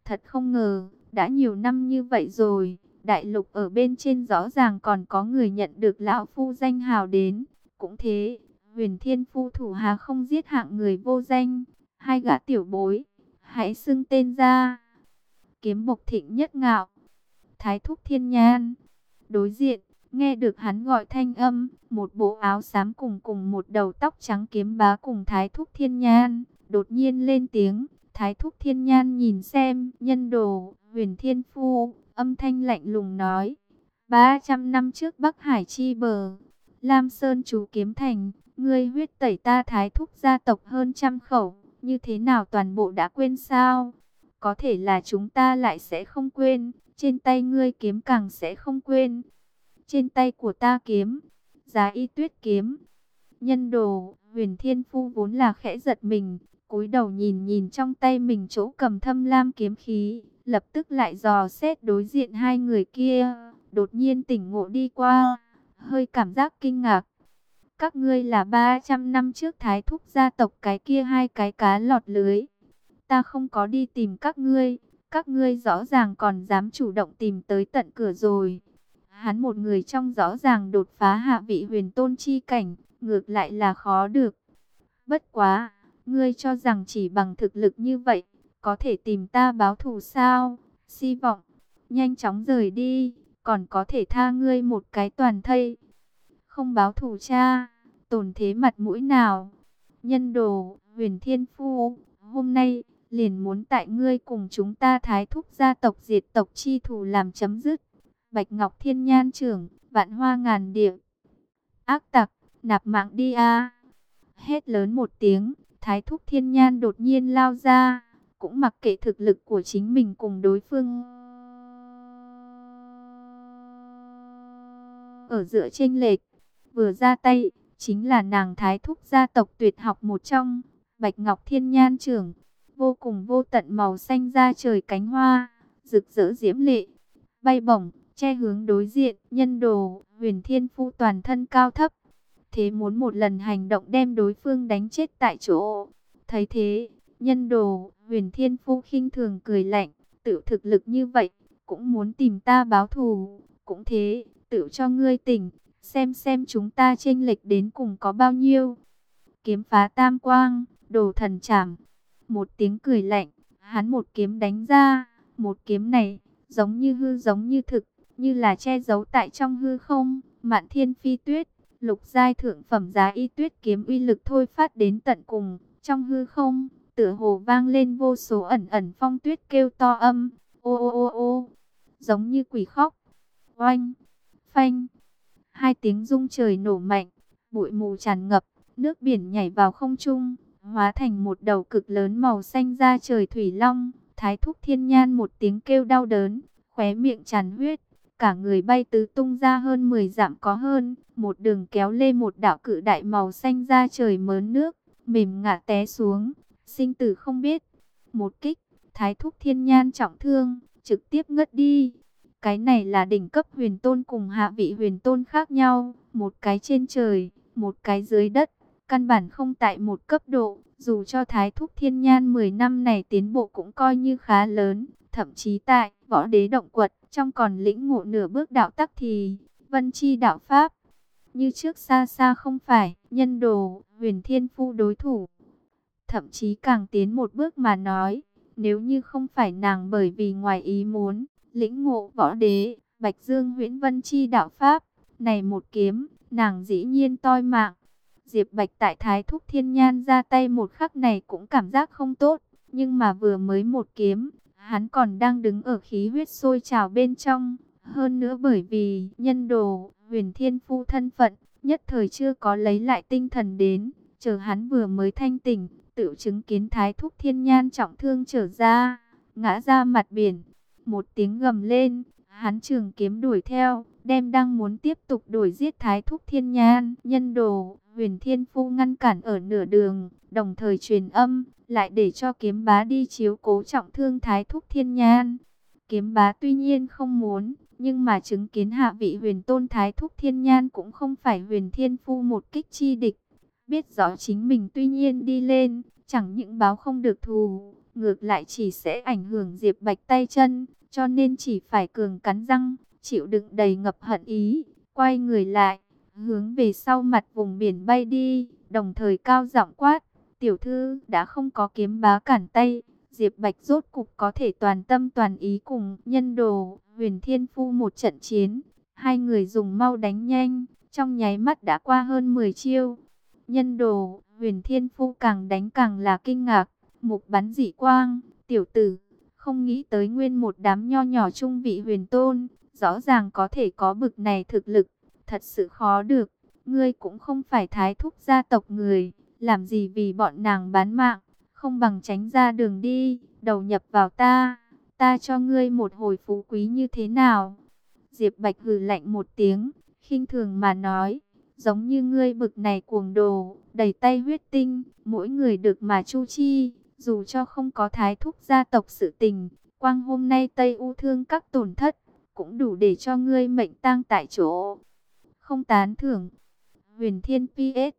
Thật không ngờ, đã nhiều năm như vậy rồi, đại lục ở bên trên rõ ràng còn có người nhận được lão phu danh hào đến. Cũng thế, Huyền Thiên Phu thủ hà không giết hạng người vô danh. Hai gã tiểu bối, hãy xưng tên ra. Kiếm Bộc Thịnh Nhất Ngạo, Thái Thúc Thiên Nhan. Đối diện, nghe được hắn gọi thanh âm, một bộ áo xám cùng cùng một đầu tóc trắng Kiếm Bá cùng Thái Thúc Thiên Nhan, đột nhiên lên tiếng. Thái Thúc Thiên Nhan nhìn xem, nhân đồ, Huyền Thiên Phu, âm thanh lạnh lùng nói. 300 năm trước Bắc Hải chi bờ, Lam Sơn chú kiếm thành, ngươi huyết tẩy ta Thái Thúc gia tộc hơn trăm khẩu, như thế nào toàn bộ đã quên sao? Có thể là chúng ta lại sẽ không quên, trên tay ngươi kiếm càng sẽ không quên. Trên tay của ta kiếm, Giá Y Tuyết kiếm. Nhân đồ, Huyền Thiên Phu vốn là khẽ giật mình, cúi đầu nhìn nhìn trong tay mình chỗ cầm thâm lam kiếm khí, lập tức lại dò xét đối diện hai người kia, đột nhiên tỉnh ngộ đi qua, hơi cảm giác kinh ngạc. Các ngươi là 300 năm trước Thái Thúc gia tộc cái kia hai cái cá lọt lưới. Ta không có đi tìm các ngươi rõ ràng còn dám chủ động tìm tới tận cửa rồi. Hắn một người trong rõ ràng đột phá hạ vị huyền tôn chi cảnh, ngược lại là khó được. Bất quá, ngươi cho rằng chỉ bằng thực lực như vậy, có thể tìm ta báo thù sao? Si vọng, nhanh chóng rời đi, còn có thể tha ngươi một cái toàn thây. Không báo thù cha, tổn thế mặt mũi nào? Nhân đồ, Huyền Thiên Phu, hôm nay liền muốn tại ngươi cùng chúng ta Thái Thúc gia tộc diệt tộc chi thù làm chấm dứt. Bạch Ngọc Thiên Nhan trưởng, vạn hoa ngàn điệp. Ác tặc, nạp mạng đi a! Hét lớn một tiếng, Thái Thúc Thiên Nhan đột nhiên lao ra, cũng mặc kệ thực lực của chính mình cùng đối phương. Ở giữa chênh lệch, vừa ra tay, chính là nàng Thái Thúc gia tộc tuyệt học một trong, Bạch Ngọc Thiên Nhan trưởng, vô cùng vô tận màu xanh da trời cánh hoa, rực rỡ diễm lệ, bay bổng, che hướng đối diện. Nhân đồ, Huyền Thiên Phu toàn thân cao thấp, thế muốn một lần hành động đem đối phương đánh chết tại chỗ. Thấy thế, nhân đồ, Huyền Thiên Phu khinh thường cười lạnh, tự thực lực như vậy, cũng muốn tìm ta báo thù. Cũng thế, tự cho ngươi tỉnh, xem chúng ta chênh lệch đến cùng có bao nhiêu. Kiếm phá tam quang, đồ thần chảm. Một tiếng cười lạnh, hắn một kiếm đánh ra, một kiếm này, giống như hư giống như thực, như là che giấu tại trong hư không. Mạn Thiên Phi Tuyết, lục giai thượng phẩm Giá Y Tuyết kiếm uy lực thôi phát đến tận cùng, trong hư không, tựa hồ vang lên vô số ẩn ẩn phong tuyết kêu to âm, ô ô ô ô, giống như quỷ khóc. Oanh, phanh, hai tiếng rung trời nổ mạnh, bụi mù tràn ngập, nước biển nhảy vào không trung, hóa thành một đầu cực lớn màu xanh da trời thủy long. Thái Thúc Thiên Nhan một tiếng kêu đau đớn, khóe miệng tràn huyết, cả người bay tứ tung ra hơn 10 dặm có hơn, một đường kéo lê một đạo cự đại màu xanh da trời mớn nước, mềm ngả té xuống, sinh tử không biết. Một kích, Thái Thúc Thiên Nhan trọng thương, trực tiếp ngất đi. Cái này là đỉnh cấp huyền tôn cùng hạ vị huyền tôn khác nhau, một cái trên trời, một cái dưới đất, căn bản không tại một cấp độ. Dù cho Thái Thúc Thiên Nhan 10 năm này tiến bộ cũng coi như khá lớn, thậm chí tại Võ Đế động quật trong còn lĩnh ngộ nửa bước đạo tắc thì Vân Chi đạo pháp. Như trước xa xa không phải nhân đồ, Huyền Thiên Phu đối thủ. Thậm chí càng tiến một bước mà nói, nếu như không phải nàng bởi vì ngoài ý muốn lĩnh ngộ Võ Đế, Bạch Dương Huyễn Vân Chi đạo pháp, này một kiếm, nàng dĩ nhiên toi mạng. Diệp Bạch tại Thái Thúc Thiên Nhan ra tay một khắc này cũng cảm giác không tốt, nhưng mà vừa mới một kiếm, hắn còn đang đứng ở khí huyết sôi trào bên trong. Hơn nữa bởi vì nhân đồ, Huyền Thiên Phu thân phận, nhất thời chưa có lấy lại tinh thần đến, chờ hắn vừa mới thanh tỉnh, tự chứng kiến Thái Thúc Thiên Nhan trọng thương trở ra, ngã ra mặt biển. Một tiếng gầm lên, hắn trường kiếm đuổi theo, đem đang muốn tiếp tục đuổi giết Thái Thúc Thiên Nhan. Nhân đồ, Huyền Thiên Phu ngăn cản ở nửa đường, đồng thời truyền âm, lại để cho Kiếm Bá đi chiếu cố trọng thương Thái Thúc Thiên Nhan. Kiếm Bá tuy nhiên không muốn, nhưng mà chứng kiến hạ vị huyền tôn Thái Thúc Thiên Nhan cũng không phải Huyền Thiên Phu một kích chi địch. Biết rõ chính mình tuy nhiên đi lên, chẳng những báo không được thù, ngược lại chỉ sẽ ảnh hưởng Diệp Bạch tay chân, cho nên chỉ phải cường cắn răng, chịu đựng đầy ngập hận ý, quay người lại, hướng về sau mặt vùng biển bay đi, đồng thời cao giọng quát, tiểu thư đã không có kiếm bá cản tay, Diệp Bạch rốt cục có thể toàn tâm toàn ý cùng Nhân Đồ, Huyền Thiên Phu một trận chiến. Hai người dùng mau đánh nhanh, trong nháy mắt đã qua hơn 10 chiêu. Nhân Đồ, Huyền Thiên Phu càng đánh càng là kinh ngạc, mục bắn dị quang, tiểu tử, không nghĩ tới nguyên một đám nho nhỏ trung vị huyền tôn, rõ ràng có thể có bực này thực lực, thật sự khó được, ngươi cũng không phải thái thúc gia tộc người, làm gì vì bọn nàng bán mạng, không bằng tránh ra đường đi, đầu nhập vào ta cho ngươi một hồi phú quý như thế nào? Diệp Bạch hừ lạnh một tiếng, khinh thường mà nói, giống như ngươi bực này cuồng đồ, đầy tay huyết tinh, mỗi người được mà chu chi, dù cho không có thái thúc gia tộc sự tình, quang hôm nay Tây U Thương các tổn thất, cũng đủ để cho ngươi mệnh tang tại chỗ. Không tán thưởng. Huyền Thiên PS.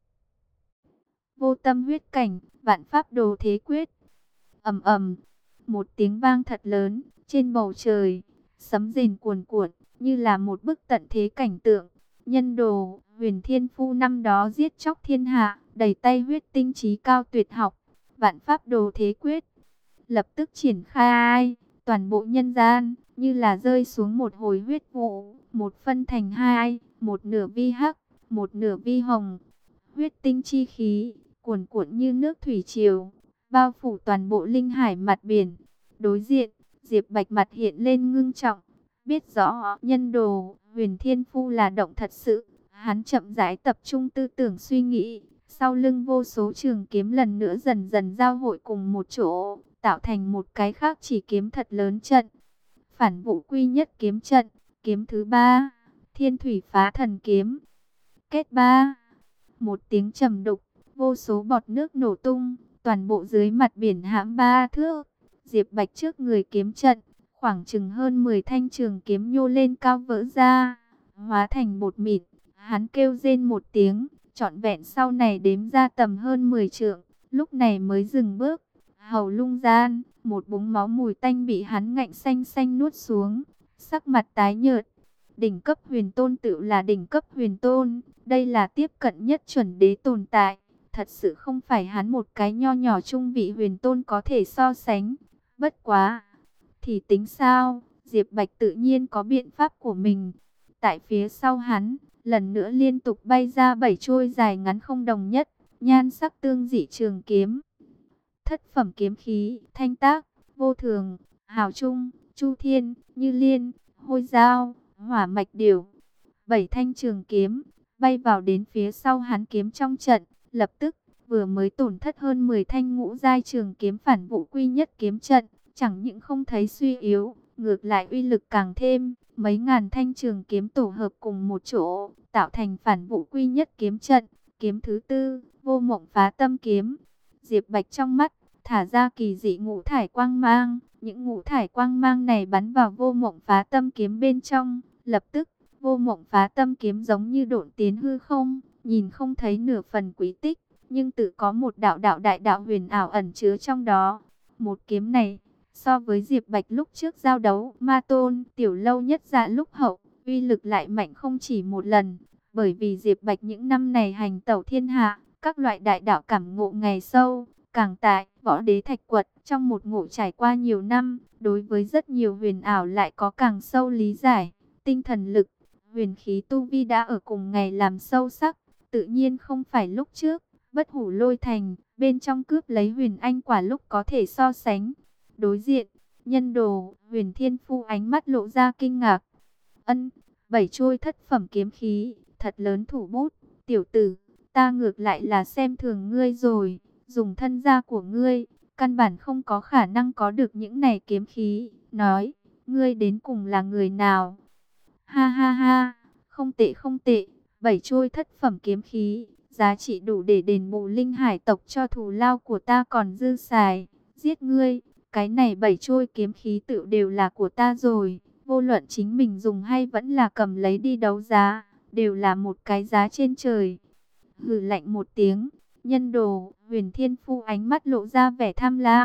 Vô tâm huyết cảnh, vạn pháp đồ thế quyết. Ầm ầm, một tiếng vang thật lớn, trên bầu trời, sấm rền cuồn cuộn, như là một bức tận thế cảnh tượng. Nhân Đồ, Huyền Thiên Phu năm đó giết chóc thiên hạ, đầy tay huyết tinh trí cao tuyệt học, vạn pháp đồ thế quyết, lập tức triển khai, toàn bộ nhân gian như là rơi xuống một hồi huyết vụ, một phân thành hai, một nửa vi hắc, một nửa vi hồng, huyết tinh chi khí cuồn cuộn như nước thủy triều, bao phủ toàn bộ linh hải mặt biển. Đối diện, Diệp Bạch mặt hiện lên ngưng trọng, biết rõ Nhân Đồ, Huyền Thiên Phu là động thật sự. Hắn chậm rãi tập trung tư tưởng suy nghĩ, sau lưng vô số trường kiếm lần nữa dần dần giao hội cùng một chỗ, tạo thành một cái khác chỉ kiếm thật lớn trận. Phản vụ quy nhất kiếm trận, kiếm thứ 3, Thiên Thủy Phá Thần Kiếm. Kết 3, một tiếng trầm đục, vô số bọt nước nổ tung, toàn bộ dưới mặt biển hãm 3 thước. Diệp Bạch trước người kiếm trận, khoảng chừng hơn 10 thanh trường kiếm nhô lên cao vỡ ra, hóa thành bột mịn. Hắn kêu rên một tiếng, trọn vẹn sau này đếm ra tầm hơn 10 trượng, lúc này mới dừng bước. Hầu lung gian, một búng máu mùi tanh bị hắn ngạnh xanh xanh nuốt xuống, sắc mặt tái nhợt. Đỉnh cấp huyền tôn tự là đỉnh cấp huyền tôn, đây là tiếp cận nhất chuẩn đế tồn tại, thật sự không phải hắn một cái nho nhỏ trung vị huyền tôn có thể so sánh. Bất quá, thì tính sao, Diệp Bạch tự nhiên có biện pháp của mình. Tại phía sau hắn, lần nữa liên tục bay ra 7 trôi dài ngắn không đồng nhất, nhan sắc tương dị trường kiếm. Thất phẩm kiếm khí, thanh tác, vô thường, hào trung, chu thiên, như liên, hôi dao, hỏa mạch điểu. 7 thanh trường kiếm, bay vào đến phía sau hắn kiếm trong trận, lập tức, vừa mới tổn thất hơn 10 thanh ngũ giai trường kiếm phản vụ quy nhất kiếm trận, chẳng những không thấy suy yếu, ngược lại uy lực càng thêm, mấy ngàn thanh trường kiếm tổ hợp cùng một chỗ, tạo thành phản vụ quy nhất kiếm trận. Kiếm thứ 4, Vô Mộng Phá Tâm Kiếm. Diệp Bạch trong mắt thả ra kỳ dị ngũ thải quang mang, những ngũ thải quang mang này bắn vào Vô Mộng Phá Tâm Kiếm bên trong, lập tức Vô Mộng Phá Tâm Kiếm giống như độn tiến hư không, nhìn không thấy nửa phần quý tích, nhưng tự có một đạo đạo đại đạo huyền ảo ẩn chứa trong đó. Một kiếm này, so với Diệp Bạch lúc trước giao đấu Ma Tôn, Tiểu Lâu Nhất Dạ lúc hậu, uy lực lại mạnh không chỉ một lần, bởi vì Diệp Bạch những năm này hành tẩu thiên hạ, các loại đại đạo cảm ngộ ngày sâu, càng tại Võ Đế Thạch Quật, trong một ngộ trải qua nhiều năm, đối với rất nhiều huyền ảo lại có càng sâu lý giải, tinh thần lực, huyền khí tu vi đã ở cùng ngày làm sâu sắc, tự nhiên không phải lúc trước, Bất Hủ Lôi Thành, bên trong cướp lấy Huyền Anh quả lúc có thể so sánh. Đối diện, Nhân Đồ, Huyền Thiên Phu ánh mắt lộ ra kinh ngạc. Ân, 7 trôi thất phẩm kiếm khí, thật lớn thủ bút, tiểu tử, ta ngược lại là xem thường ngươi rồi, dùng thân gia của ngươi, căn bản không có khả năng có được những này kiếm khí, nói, ngươi đến cùng là người nào? Ha ha ha, không tệ không tệ, 7 trôi thất phẩm kiếm khí, giá trị đủ để đền bù linh hải tộc cho thù lao của ta còn dư xài, giết ngươi, cái này 7 trôi kiếm khí tự đều là của ta rồi, vô luận chính mình dùng hay vẫn là cầm lấy đi đấu giá, đều là một cái giá trên trời. Hừ lạnh một tiếng, Nhân Đồ, Huyền Thiên Phu ánh mắt lộ ra vẻ tham lam,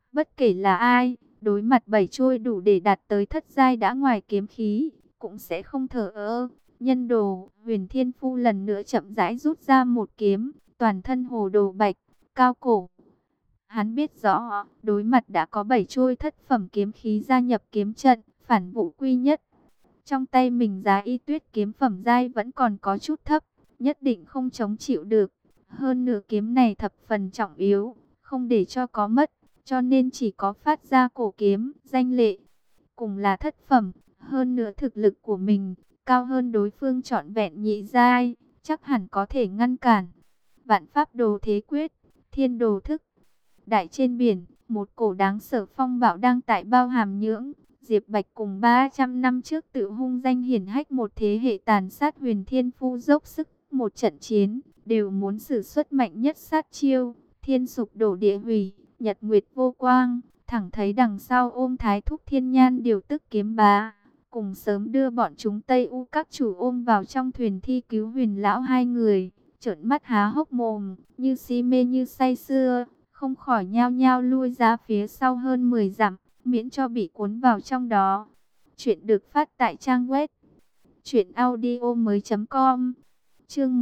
Bất kể là ai, đối mặt 7 trôi đủ để đạt tới thất giai đã ngoài kiếm khí, cũng sẽ không thờ ơ. Nhân đồ, Huyền Thiên Phu lần nữa chậm rãi rút ra một kiếm, toàn thân hồ đồ bạch, cao cổ. Hắn biết rõ, đối mặt đã có 7 trôi thất phẩm kiếm khí gia nhập kiếm trận, phản vụ quy nhất. Trong tay mình giá y tuyết kiếm phẩm giai vẫn còn có chút thấp, nhất định không chống chịu được. Hơn nửa kiếm này thập phần trọng yếu, không để cho có mất, cho nên chỉ có phát ra cổ kiếm, danh lệ. Cùng là thất phẩm, hơn nữa thực lực của mình, cao hơn đối phương trọn vẹn nhị giai, chắc hẳn có thể ngăn cản. Vạn pháp đồ thế quyết, thiên đồ thức. Đại trên biển, một cổ đáng sợ phong bạo đang tại bao hàm nhưỡng. Diệp Bạch cùng 300 năm trước tự hung danh hiển hách một thế hệ tàn sát Huyền Thiên Phu dốc sức một trận chiến, đều muốn sử xuất mạnh nhất sát chiêu, thiên sụp đổ địa hủy, nhật nguyệt vô quang, thẳng thấy đằng sau ôm Thái Thúc Thiên Nhan điều tức kiếm bá, cùng sớm đưa bọn chúng Tây U các chủ ôm vào trong thuyền thi cứu Huyền lão hai người, trợn mắt há hốc mồm, như si mê như say sưa, không khỏi nhao nhao lui ra phía sau hơn 10 dặm, miễn cho bị cuốn vào trong đó. Chuyện được phát tại trang web truyệnaudiomoi.com. Chương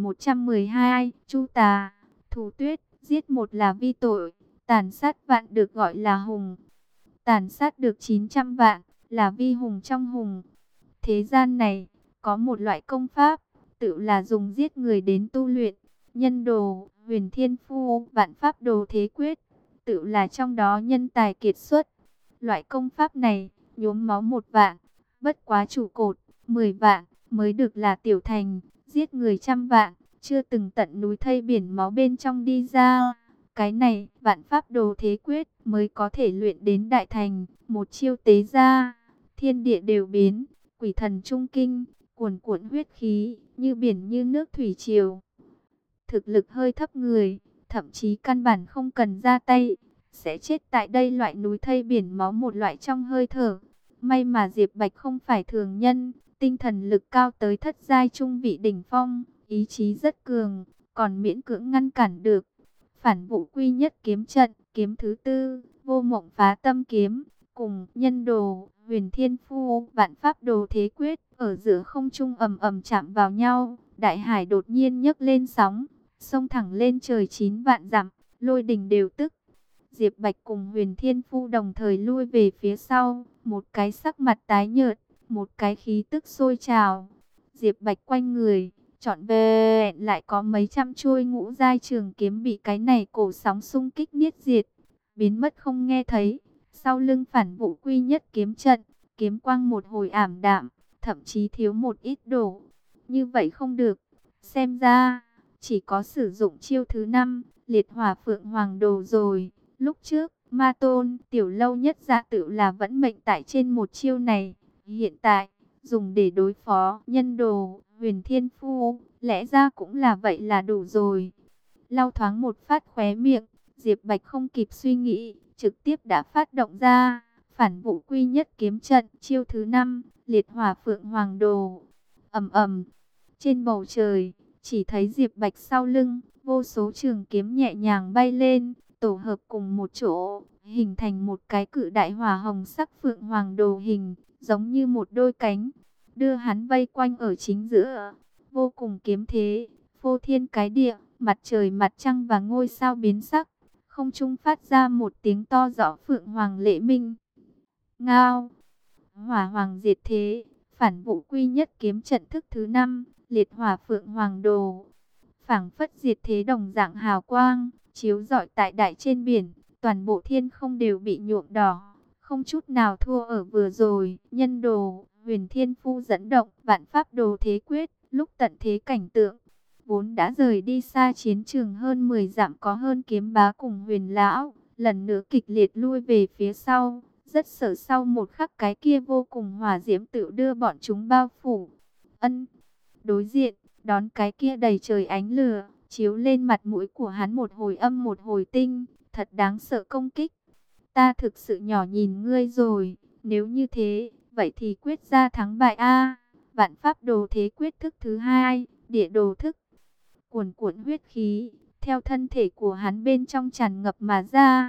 1112, Chu Tà, Thủ Tuyết, giết một là vi tội, tàn sát vạn được gọi là hùng. Tàn sát được 900 vạn, là vi hùng trong hùng. Thế gian này, có một loại công pháp, tự là dùng giết người đến tu luyện. Nhân đồ, Huyền Thiên Phu, vạn pháp đồ thế quyết, tự là trong đó nhân tài kiệt xuất. Loại công pháp này, nhuốm máu 1 vạn, bất quá trụ cột, 10 vạn, mới được là tiểu thành, giết người 100 vạn, chưa từng tận núi thây biển máu bên trong đi ra. Cái này, vạn pháp đồ thế quyết, mới có thể luyện đến đại thành, một chiêu tế ra, thiên địa đều biến, quỷ thần trung kinh, cuồn cuộn huyết khí, như biển như nước thủy triều. Thực lực hơi thấp người, thậm chí căn bản không cần ra tay, sẽ chết tại đây loại núi thây biển máu một loại trong hơi thở. May mà Diệp Bạch không phải thường nhân, tinh thần lực cao tới thất giai trung vị đỉnh phong, ý chí rất cường, còn miễn cưỡng ngăn cản được. Phản vụ quy nhất kiếm trận, kiếm thứ tư, vô mộng phá tâm kiếm, cùng nhân đồ, Huyền Thiên Phu, vạn pháp đồ thế quyết, ở giữa không trung ầm ầm chạm vào nhau, đại hải đột nhiên nhấc lên sóng, xông thẳng lên trời 9 vạn dặm, lôi đình đều tức. Diệp Bạch cùng Huyền Thiên Phu đồng thời lui về phía sau, một cái sắc mặt tái nhợt, một cái khí tức sôi trào. Diệp Bạch quanh người, trọn vẹn lại có mấy trăm chuôi ngũ giai trường kiếm bị cái này cổ sóng xung kích niết diệt, biến mất không nghe thấy. Sau lưng phản vụ quy nhất kiếm trận, kiếm quang một hồi ảm đạm, thậm chí thiếu một ít đổ. Như vậy không được, xem ra chỉ có sử dụng chiêu thứ 5, liệt hỏa phượng hoàng đồ rồi. Lúc trước, Ma Tôn, Tiểu Lâu Nhất Dạ tự là vẫn mệnh tại trên một chiêu này. Hiện tại, dùng để đối phó nhân đồ, Huyền Thiên Phu, lẽ ra cũng là vậy là đủ rồi. Lau thoáng một phát khóe miệng, Diệp Bạch không kịp suy nghĩ, trực tiếp đã phát động ra. Phản vụ quy nhất kiếm trận, chiêu thứ 5, liệt hỏa phượng hoàng đồ. Ầm ầm, trên bầu trời, chỉ thấy Diệp Bạch sau lưng, vô số trường kiếm nhẹ nhàng bay lên, tổ hợp cùng một chỗ, hình thành một cái cự đại hỏa hồng sắc phượng hoàng đồ hình, giống như một đôi cánh, đưa hắn vây quanh ở chính giữa. Vô cùng kiếm thế, phô thiên cái địa, mặt trời mặt trăng và ngôi sao biến sắc, không trung phát ra một tiếng to rõ phượng hoàng lệ minh. Ngao, hỏa hoàng diệt thế, phản vụ quy nhất kiếm trận thức thứ 5, liệt hỏa phượng hoàng đồ. Phảng phất diệt thế đồng dạng hào quang, chiếu rọi tại đại trên biển, toàn bộ thiên không đều bị nhuộm đỏ, không chút nào thua ở vừa rồi. Nhân đồ, Huyền Thiên Phu dẫn động, vạn pháp đồ thế quyết, lúc tận thế cảnh tượng, vốn đã rời đi xa chiến trường hơn 10 dặm có hơn kiếm bá cùng Huyền lão, lần nữa kịch liệt lui về phía sau, rất sợ sau một khắc cái kia vô cùng hỏa diễm tự đưa bọn chúng bao phủ. Đối diện, đón cái kia đầy trời ánh lửa, chiếu lên mặt mũi của hắn một hồi âm một hồi tinh, thật đáng sợ công kích. Ta thực sự nhỏ nhìn ngươi rồi, nếu như thế, vậy thì quyết ra thắng bại a. Vạn pháp đồ thế quyết thức thứ 2, địa đồ thức. Cuồn cuộn huyết khí, theo thân thể của hắn bên trong tràn ngập mà ra.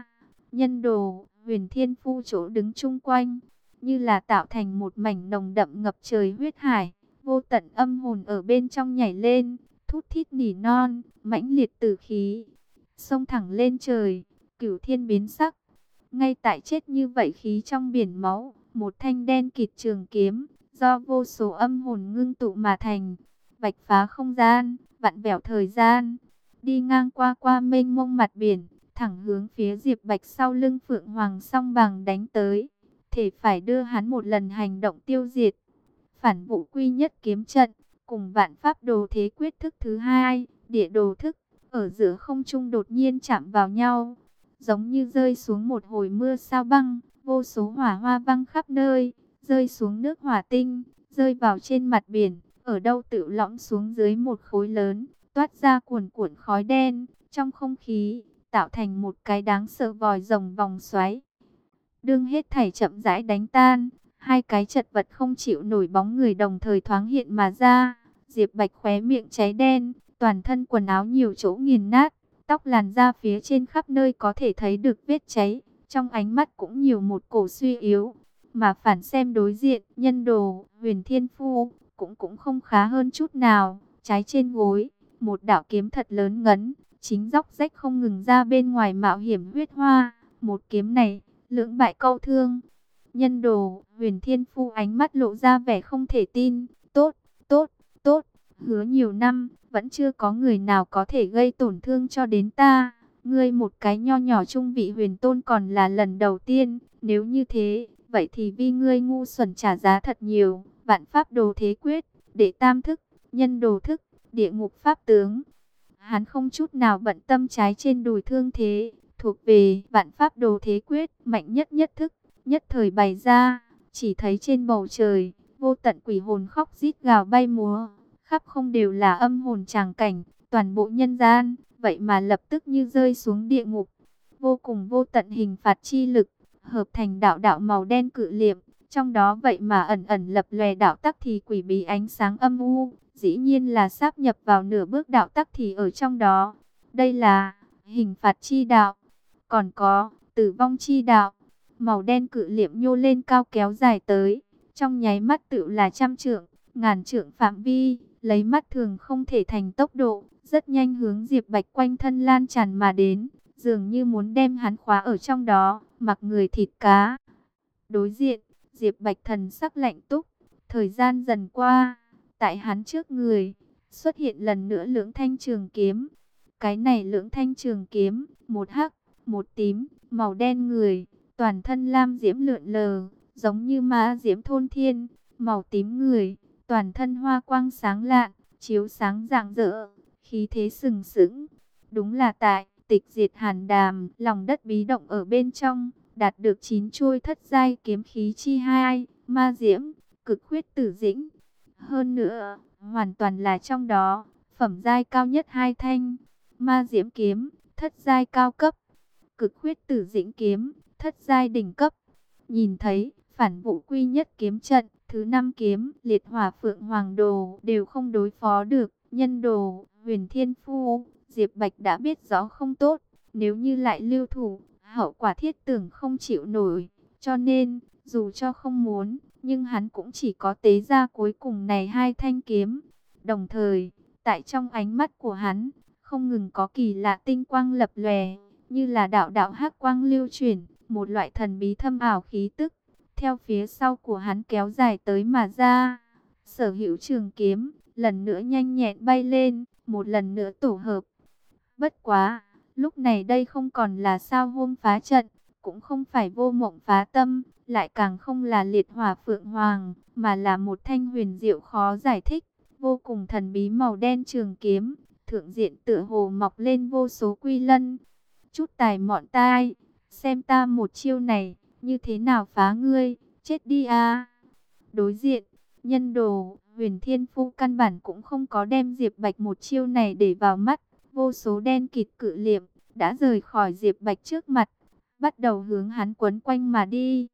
nhân đồ, Huyền Thiên Phu chỗ đứng chung quanh, như là tạo thành một mảnh nồng đậm ngập trời huyết hải, vô tận âm hồn ở bên trong nhảy lên, thút thít nỉ non, mãnh liệt tử khí, xông thẳng lên trời, cửu thiên biến sắc. Ngay tại chết như vậy khí trong biển máu, một thanh đen kịt trường kiếm, do vô số âm hồn ngưng tụ mà thành, vạch phá không gian, vặn vẹo thời gian, đi ngang qua mênh mông mặt biển, thẳng hướng phía Diệp Bạch sau lưng Phượng Hoàng song bằng đánh tới, thể phải đưa hắn một lần hành động tiêu diệt. Phản vụ quy nhất kiếm trận, cùng vạn pháp đồ thế quyết thức thứ hai, địa đồ thức, ở giữa không trung đột nhiên chạm vào nhau, giống như rơi xuống một hồi mưa sao băng, vô số hỏa hoa văng khắp nơi, rơi xuống nước hỏa tinh, rơi vào trên mặt biển, ở đâu tự lõm xuống dưới một khối lớn, toát ra cuồn cuộn khói đen, trong không khí, tạo thành một cái đáng sợ vòi rồng vòng xoáy. Đương hết thảy chậm rãi đánh tan, hai cái chật vật không chịu nổi bóng người đồng thời thoáng hiện mà ra. Diệp Bạch khóe miệng cháy đen, toàn thân quần áo nhiều chỗ nghiền nát, tóc làn da phía trên khắp nơi có thể thấy được vết cháy, trong ánh mắt cũng nhiều một cổ suy yếu. Mà phản xem đối diện, nhân đồ, Huyền Thiên Phu, cũng không khá hơn chút nào, trái trên gối, một đạo kiếm thật lớn ngấn, chính róc rách không ngừng ra bên ngoài mạo hiểm huyết hoa, một kiếm này, lưỡng bại câu thương. Nhân đồ, Huyền Thiên Phu ánh mắt lộ ra vẻ không thể tin, tốt, tốt, tốt, hứa nhiều năm, vẫn chưa có người nào có thể gây tổn thương cho đến ta. Ngươi một cái nho nhỏ trung vị huyền tôn còn là lần đầu tiên, nếu như thế, vậy thì vì ngươi ngu xuẩn trả giá thật nhiều. Vạn pháp đồ thế quyết, đệ tam thức, nhân đồ thức, địa ngục pháp tướng. Hắn không chút nào bận tâm trái trên đùi thương thế, thuộc về vạn pháp đồ thế quyết, mạnh nhất nhất thức, nhất thời bày ra, chỉ thấy trên bầu trời, vô tận quỷ hồn khóc rít gào bay múa, khắp không đều là âm hồn tràng cảnh, toàn bộ nhân gian, vậy mà lập tức như rơi xuống địa ngục. Vô cùng vô tận hình phạt chi lực, hợp thành đạo đạo màu đen cự liệm, trong đó vậy mà ẩn ẩn lập lòe đạo tắc thì quỷ bí ánh sáng âm u, dĩ nhiên là sáp nhập vào nửa bước đạo tắc thì ở trong đó. Đây là hình phạt chi đạo, còn có tử vong chi đạo. Màu đen cự liệm nhô lên cao kéo dài tới, trong nháy mắt tựu là trăm trượng, ngàn trượng phạm vi, lấy mắt thường không thể thành tốc độ, rất nhanh hướng Diệp Bạch quanh thân lan tràn mà đến, dường như muốn đem hắn khóa ở trong đó, mặc người thịt cá. Đối diện, Diệp Bạch thần sắc lạnh túc, thời gian dần qua, tại hắn trước người, xuất hiện lần nữa lưỡng thanh trường kiếm. Cái này lưỡng thanh trường kiếm, một hắc, một tím, màu đen người, toàn thân lam diễm lượn lờ, giống như ma diễm thôn thiên, màu tím người, toàn thân hoa quang sáng lạn, chiếu sáng rạng rỡ, khí thế sừng sững. Đúng là tại tịch diệt hàn đàm, lòng đất bí động ở bên trong, đạt được 9 chuôi thất giai kiếm khí chi hai, ma diễm, cực huyết tử dĩnh. Hơn nữa, hoàn toàn là trong đó, phẩm giai cao nhất hai thanh, ma diễm kiếm, thất giai cao cấp, cực huyết tử dĩnh kiếm, thất giai đỉnh cấp. Nhìn thấy, phản vụ quy nhất kiếm trận, thứ 5 kiếm, liệt hỏa phượng hoàng đồ, đều không đối phó được, nhân đồ, Huyền Thiên Phu, Diệp Bạch đã biết rõ không tốt, nếu như lại lưu thủ, hậu quả thiết tưởng không chịu nổi, cho nên, dù cho không muốn, nhưng hắn cũng chỉ có tế ra cuối cùng này hai thanh kiếm. Đồng thời, tại trong ánh mắt của hắn, không ngừng có kỳ lạ tinh quang lập lòe, như là đạo đạo hắc quang lưu chuyển, một loại thần bí thâm ảo khí tức, theo phía sau của hắn kéo dài tới mà ra. Sở hữu trường kiếm, lần nữa nhanh nhẹn bay lên, một lần nữa tổ hợp. Bất quá, lúc này đây không còn là sao hôm phá trận, cũng không phải vô mộng phá tâm, lại càng không là liệt hỏa phượng hoàng, mà là một thanh huyền diệu khó giải thích, vô cùng thần bí màu đen trường kiếm, thượng diện tựa hồ mọc lên vô số quy lân. Chút tài mọn tai, xem ta một chiêu này, như thế nào phá ngươi, chết đi a. Đối diện, nhân đồ, Huyền Thiên Phu căn bản cũng không có đem Diệp Bạch một chiêu này để vào mắt, vô số đen kịt cự liệm, đã rời khỏi Diệp Bạch trước mặt, bắt đầu hướng hắn quấn quanh mà đi.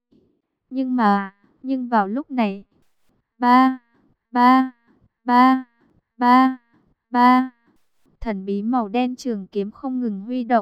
Nhưng vào lúc này, ba, ba, ba, ba, ba, thần bí màu đen trường kiếm không ngừng huy động,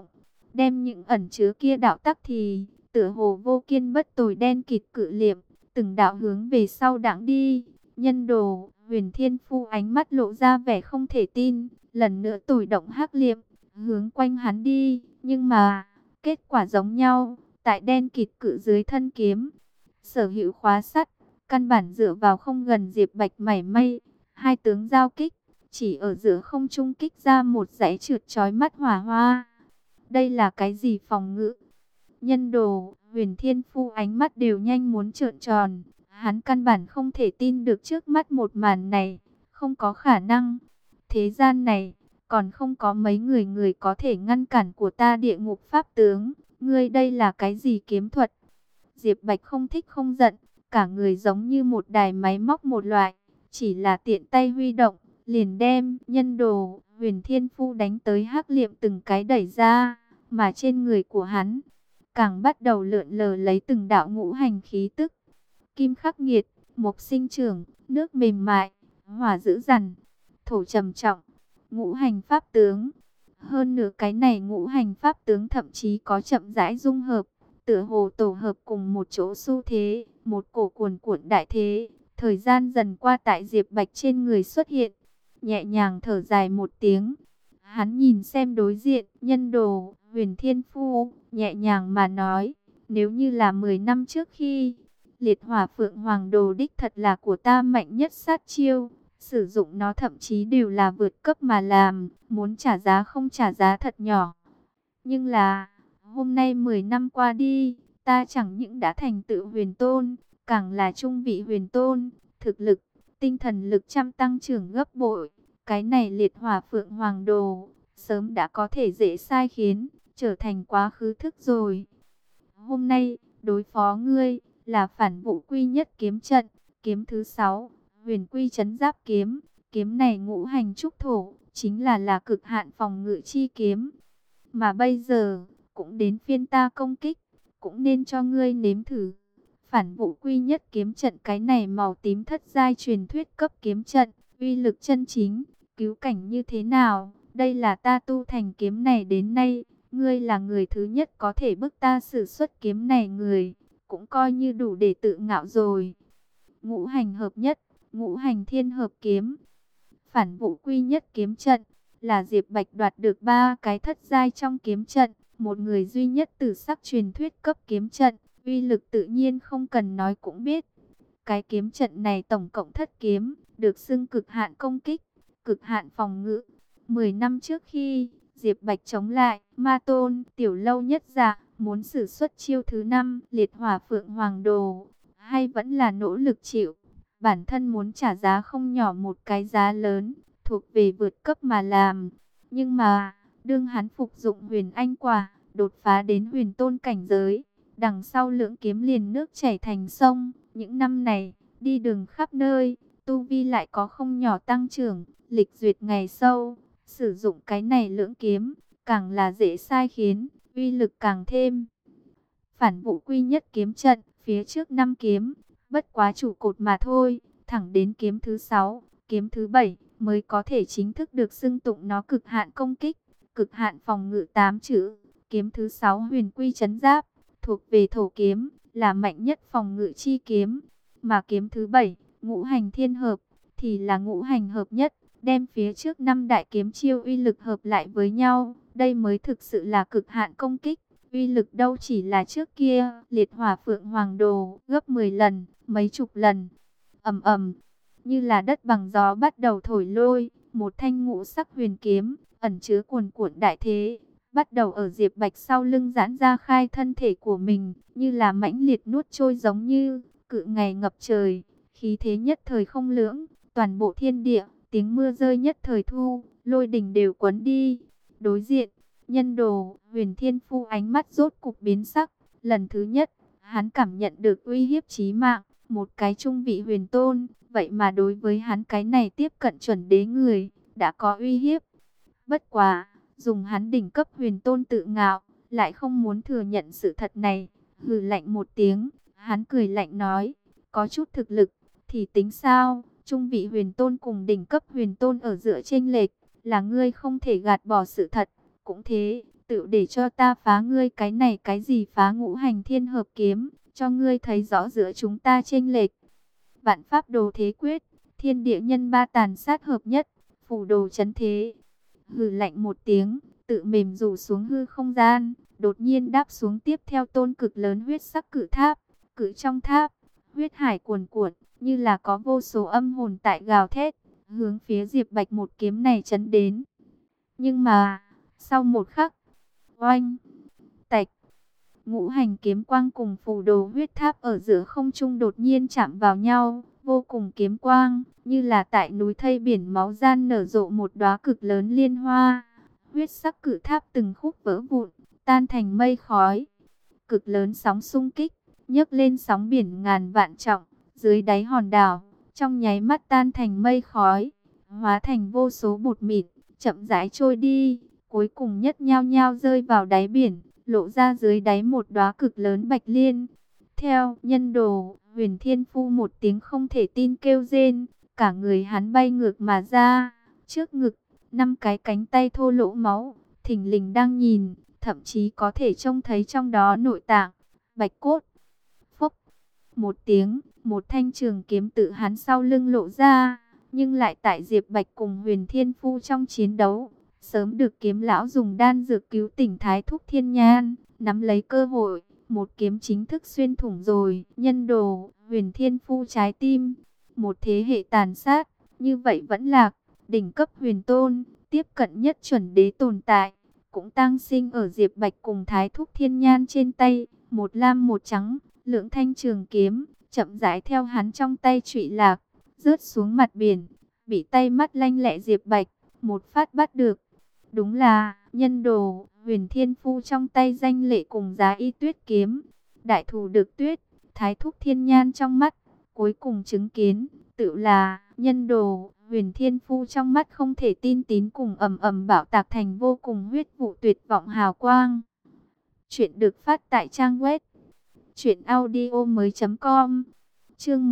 đem những ẩn chứa kia đạo tắc thì tựa hồ vô kiên bất tồi đen kịt cự liệm, từng đạo hướng về sau đãng đi. Nhân đồ, Huyền Thiên Phu ánh mắt lộ ra vẻ không thể tin, lần nữa tồi động hắc liệm, hướng quanh hắn đi, nhưng mà kết quả giống nhau, tại đen kịt cự dưới thân kiếm, sở hữu khóa sắt, căn bản dựa vào không gần Diệp Bạch mảy may. Hai tướng giao kích, chỉ ở giữa không trung kích ra một dãy trượt chói mắt hỏa hoa. Đây là cái gì phòng ngự? Nhân đồ, Huyền Thiên Phu ánh mắt đều nhanh muốn trợn tròn. Hắn căn bản không thể tin được trước mắt một màn này. Không có khả năng. Thế gian này, còn không có mấy người có thể ngăn cản của ta địa ngục pháp tướng. Ngươi đây là cái gì kiếm thuật? Diệp Bạch không thích không giận. Cả người giống như một đài máy móc một loại. Chỉ là tiện tay huy động, liền đem nhân đồ, Huyền Thiên Phu đánh tới hắc liệm từng cái đẩy ra. Mà trên người của hắn càng bắt đầu lượn lờ lấy từng đạo ngũ hành khí tức. Kim khắc nghiệt, mộc sinh trưởng, nước mềm mại, hỏa dữ dằn, thổ trầm trọng, ngũ hành pháp tướng. Hơn nữa cái này ngũ hành pháp tướng thậm chí có chậm rãi dung hợp, tựa hồ tổ hợp cùng một chỗ xu thế, một cổ cuồn cuộn đại thế. Thời gian dần qua tại Diệp Bạch trên người xuất hiện, nhẹ nhàng thở dài một tiếng. Hắn nhìn xem đối diện, nhân đồ, Huyền Thiên Phu, nhẹ nhàng mà nói, nếu như là 10 năm trước khi, liệt hỏa phượng hoàng đồ đích thật là của ta mạnh nhất sát chiêu, sử dụng nó thậm chí đều là vượt cấp mà làm, muốn trả giá không trả giá thật nhỏ. Nhưng là, hôm nay 10 năm qua đi, ta chẳng những đã thành tựu huyền tôn, càng là trung vị huyền tôn, thực lực, tinh thần lực trăm tăng trưởng gấp bội. Cái này liệt hỏa phượng hoàng đồ, sớm đã có thể dễ sai khiến, trở thành quá khứ thức rồi. Hôm nay, đối phó ngươi, là phản vụ quy nhất kiếm trận, kiếm thứ 6, huyền quy trấn giáp kiếm. Kiếm này ngũ hành trúc thổ, chính là cực hạn phòng ngự chi kiếm. Mà bây giờ, cũng đến phiên ta công kích, cũng nên cho ngươi nếm thử. Phản vụ quy nhất kiếm trận, cái này màu tím thất giai truyền thuyết cấp kiếm trận, uy lực chân chính, cứu cảnh như thế nào? Đây là ta tu thành kiếm này đến nay, ngươi là người thứ nhất có thể bức ta sử xuất kiếm này người, cũng coi như đủ để tự ngạo rồi. Ngũ hành hợp nhất, ngũ hành thiên hợp kiếm. Phản vụ quy nhất kiếm trận, là Diệp Bạch đoạt được 3 cái thất giai trong kiếm trận, một người duy nhất tử sắc truyền thuyết cấp kiếm trận, uy lực tự nhiên không cần nói cũng biết. Cái kiếm trận này tổng cộng thất kiếm, được xưng cực hạn công kích, cực hạn phòng ngự. 10 năm trước khi Diệp Bạch chống lại Ma Tôn, Tiểu Lâu Nhất Dạ, muốn sử xuất chiêu thứ 5, liệt hỏa phượng hoàng đồ, hay vẫn là nỗ lực chịu. Bản thân muốn trả giá không nhỏ một cái giá lớn, thuộc về vượt cấp mà làm. Nhưng mà, đương hắn phục dụng huyền anh quả, đột phá đến huyền tôn cảnh giới, đằng sau lưỡng kiếm liền nước chảy thành sông. Những năm này, đi đường khắp nơi, tu vi lại có không nhỏ tăng trưởng, lịch duyệt ngày sâu. Sử dụng cái này lưỡng kiếm, càng là dễ sai khiến, uy lực càng thêm. Phản vụ quy nhất kiếm trận, phía trước 5 kiếm, bất quá trụ cột mà thôi, thẳng đến kiếm thứ 6, kiếm thứ 7 mới có thể chính thức được xưng tụng nó cực hạn công kích, cực hạn phòng ngự 8 chữ. Kiếm thứ 6 huyền quy trấn giáp, thuộc về thổ kiếm, là mạnh nhất phòng ngự chi kiếm. Mà kiếm thứ 7, ngũ hành thiên hợp, thì là ngũ hành hợp nhất, đem phía trước 5 đại kiếm chiêu uy lực hợp lại với nhau. Đây mới thực sự là cực hạn công kích. Uy lực đâu chỉ là trước kia, liệt hỏa phượng hoàng đồ, gấp 10 lần, mấy chục lần. Ầm ầm, như là đất bằng gió bắt đầu thổi lôi, một thanh ngũ sắc huyền kiếm, ẩn chứa cuồn cuộn đại thế, bắt đầu ở Diệp Bạch sau lưng giãn ra khai thân thể của mình, như là mãnh liệt nuốt trôi giống như cự ngày ngập trời, khí thế nhất thời không lưỡng, toàn bộ thiên địa, tiếng mưa rơi nhất thời thu, lôi đỉnh đều cuốn đi. Đối diện, nhân đồ, Huyền Thiên Phu ánh mắt rốt cục biến sắc, lần thứ nhất, hắn cảm nhận được uy hiếp chí mạng, một cái trung vị huyền tôn, vậy mà đối với hắn cái này tiếp cận chuẩn đế người, đã có uy hiếp. Bất quá, dùng hắn đỉnh cấp huyền tôn tự ngạo, lại không muốn thừa nhận sự thật này, hừ lạnh một tiếng, hắn cười lạnh nói, có chút thực lực, thì tính sao, trung vị huyền tôn cùng đỉnh cấp huyền tôn ở giữa chênh lệch, là ngươi không thể gạt bỏ sự thật. Cũng thế, tự để cho ta phá ngươi cái này cái gì phá ngũ hành thiên hợp kiếm, cho ngươi thấy rõ giữa chúng ta chênh lệch. Vạn pháp đồ thế quyết, thiên địa nhân ba tàn sát hợp nhất, phủ đồ chấn thế. Hừ lạnh một tiếng, tự mềm rủ xuống hư không gian, đột nhiên đáp xuống tiếp theo tôn cực lớn huyết sắc cự tháp. Cự trong tháp, huyết hải cuồn cuộn, như là có vô số âm hồn tại gào thét, hướng phía Diệp Bạch một kiếm này chấn đến. Nhưng mà, sau một khắc, oanh, tạch, ngũ hành kiếm quang cùng phù đồ huyết tháp ở giữa không trung đột nhiên chạm vào nhau, vô cùng kiếm quang, như là tại núi thây biển máu gian nở rộ một đóa cực lớn liên hoa. Huyết sắc cự tháp từng khúc vỡ vụn, tan thành mây khói. Cực lớn sóng xung kích, nhấc lên sóng biển ngàn vạn trượng, dưới đáy hòn đảo, trong nháy mắt tan thành mây khói, hóa thành vô số bột mịn, chậm rãi trôi đi, cuối cùng nhất nhao nhao rơi vào đáy biển, lộ ra dưới đáy một đóa cực lớn bạch liên. Theo nhân đồ, Huyền Thiên Phu một tiếng không thể tin kêu rên, cả người hắn bay ngược mà ra, trước ngực, 5 cái cánh tay thô lỗ máu, thình lình đang nhìn, thậm chí có thể trông thấy trong đó nội tạng, bạch cốt. Phốc, một tiếng, một thanh trường kiếm tự hắn sau lưng lộ ra, nhưng lại tại Diệp Bạch cùng Huyền Thiên Phu trong chiến đấu, sớm được kiếm lão dùng đan dược cứu tỉnh Thái Thúc Thiên Nhan, nắm lấy cơ hội, một kiếm chính thức xuyên thủng rồi nhân đồ, Huyền Thiên Phu trái tim. Một thế hệ tàn sát, như vậy vẫn lạc, đỉnh cấp huyền tôn, tiếp cận nhất chuẩn đế tồn tại, cũng tang sinh ở Diệp Bạch cùng Thái Thúc Thiên Nhan trên tay, một lam một trắng, lưỡng thanh trường kiếm, chậm rãi theo hắn trong tay trụy lạc, rớt xuống mặt biển, bị tay mắt lanh lẹ Diệp Bạch, một phát bắt được. Đúng là, nhân đồ, Huyền Thiên Phu trong tay danh lệ cùng Giá Y Tuyết kiếm, đại thù được tuyết, Thái Thúc Thiên Nhan trong mắt, cuối cùng chứng kiến, tự là, nhân đồ, Huyền Thiên Phu trong mắt không thể tin tín cùng ầm ầm bạo tạc thành vô cùng huyết vụ tuyệt vọng hào quang. Chuyện được phát tại trang web truyệnaudiomoi.com. Chương